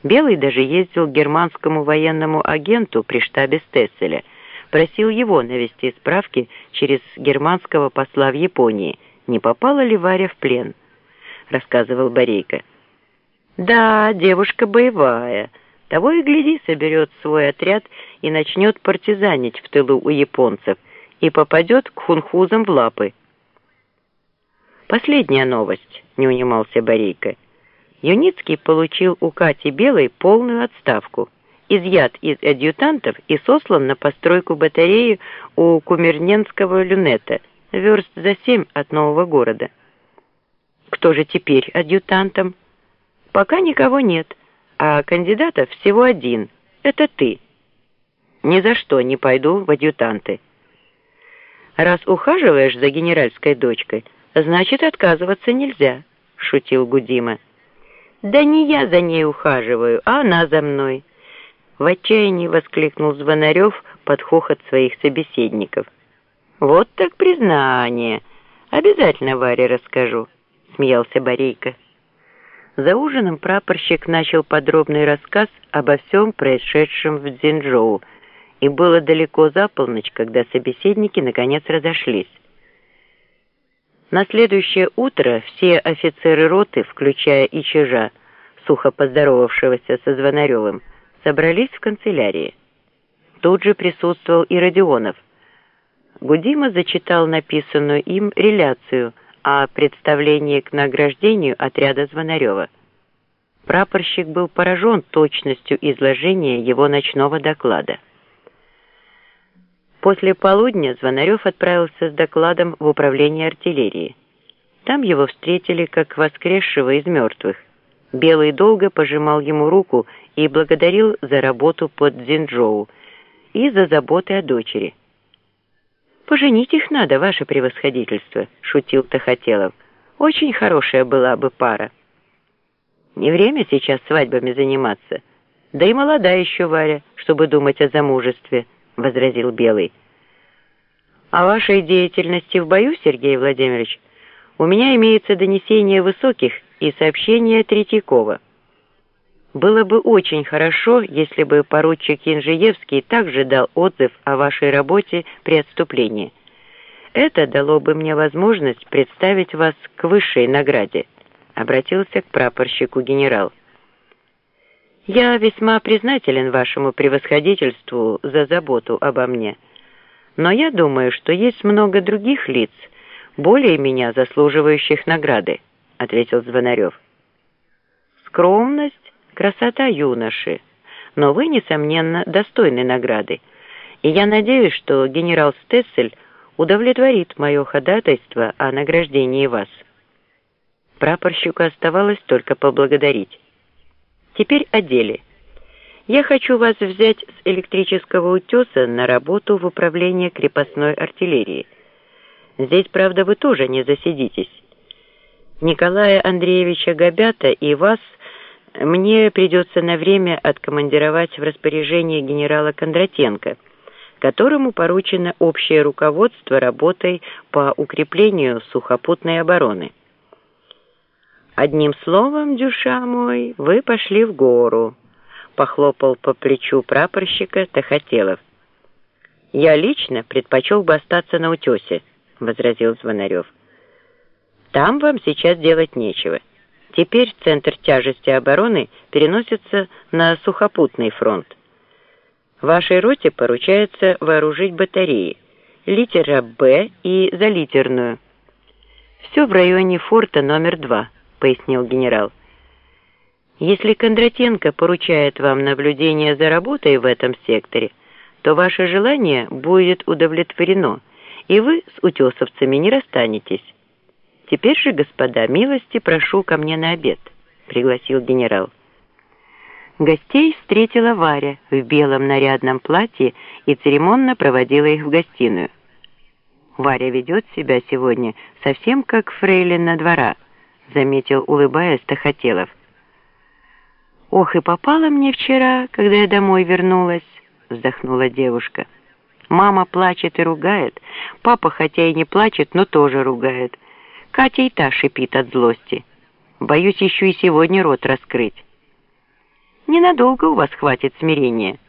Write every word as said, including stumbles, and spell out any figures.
Белый даже ездил к германскому военному агенту при штабе Стесселя, просил его навести справки через германского посла в Японии, не попала ли Варя в плен, рассказывал Борейко. Да, девушка боевая, того и гляди, соберет свой отряд и начнет партизанить в тылу у японцев и попадет к хунхузам в лапы. Последняя новость, не унимался Борейко. Юницкий получил у Кати Белой полную отставку, изъят из адъютантов и сослан на постройку батареи у Кумерненского люнета, верст за семь от нового города. Кто же теперь адъютантом? Пока никого нет, а кандидатов всего один. Это ты. Ни за что не пойду в адъютанты. Раз ухаживаешь за генеральской дочкой, значит, отказываться нельзя, шутил Гудима. Да не я за ней ухаживаю, а она за мной. В отчаянии воскликнул Звонарев под хохот своих собеседников. Вот так признание. Обязательно Варе расскажу, смеялся Борейко. За ужином прапорщик начал подробный рассказ обо всем происшедшем в Цзинчжоу, и было далеко за полночь, когда собеседники наконец разошлись. На следующее утро все офицеры роты, включая и Чижа, сухо поздоровавшегося со Звонаревым, собрались в канцелярии. Тут же присутствовал и Родионов. Гудима зачитал написанную им реляцию о представлении к награждению отряда Звонарева. Прапорщик был поражен точностью изложения его ночного доклада. После полудня Звонарев отправился с докладом в управление артиллерии. Там его встретили как воскресшего из мертвых. Белый долго пожимал ему руку и благодарил за работу под Цзинчжоу и за заботы о дочери. «Поженить их надо, ваше превосходительство», — шутил Тахателов. «Очень хорошая была бы пара». «Не время сейчас свадьбами заниматься. Да и молода еще Варя, чтобы думать о замужестве», — возразил Белый. «О вашей деятельности в бою, Сергей Владимирович, у меня имеется донесение Высоких и сообщение Третьякова. Было бы очень хорошо, если бы поручик Янжиевский также дал отзыв о вашей работе при отступлении. Это дало бы мне возможность представить вас к высшей награде», — обратился к прапорщику генерал. «Я весьма признателен вашему превосходительству за заботу обо мне, но я думаю, что есть много других лиц, более меня заслуживающих награды», — ответил Звонарев. «Скромность, красота юноши, но вы, несомненно, достойны награды, и я надеюсь, что генерал Стессель удовлетворит мое ходатайство о награждении вас». Прапорщику оставалось только поблагодарить. «Теперь о деле. Я хочу вас взять с электрического утеса на работу в управление крепостной артиллерии. Здесь, правда, вы тоже не засидитесь. Николая Андреевича Габята и вас мне придется на время откомандировать в распоряжение генерала Кондратенко, которому поручено общее руководство работой по укреплению сухопутной обороны. Одним словом, Дюша мой, вы пошли в гору», — похлопал по плечу прапорщика Тахателов. «Я лично предпочел бы остаться на утесе», — возразил Звонарев. «Там вам сейчас делать нечего. Теперь центр тяжести обороны переносится на сухопутный фронт. Вашей роте поручается вооружить батареи, литера «Б» и залитерную. Все в районе форта номер два», — пояснил генерал. «Если Кондратенко поручает вам наблюдение за работой в этом секторе, то ваше желание будет удовлетворено, и вы с утесовцами не расстанетесь. Теперь же, господа, милости прошу ко мне на обед», — пригласил генерал. Гостей встретила Варя в белом нарядном платье и церемонно проводила их в гостиную. «Варя ведет себя сегодня совсем как фрейлина двора», — заметил, улыбаясь, Тахателов. «Ох, и попала мне вчера, когда я домой вернулась», — вздохнула девушка. «Мама плачет и ругает, папа хотя и не плачет, но тоже ругает. Катя и та шипит от злости. Боюсь еще и сегодня рот раскрыть». ненадолго у вас хватит смирения.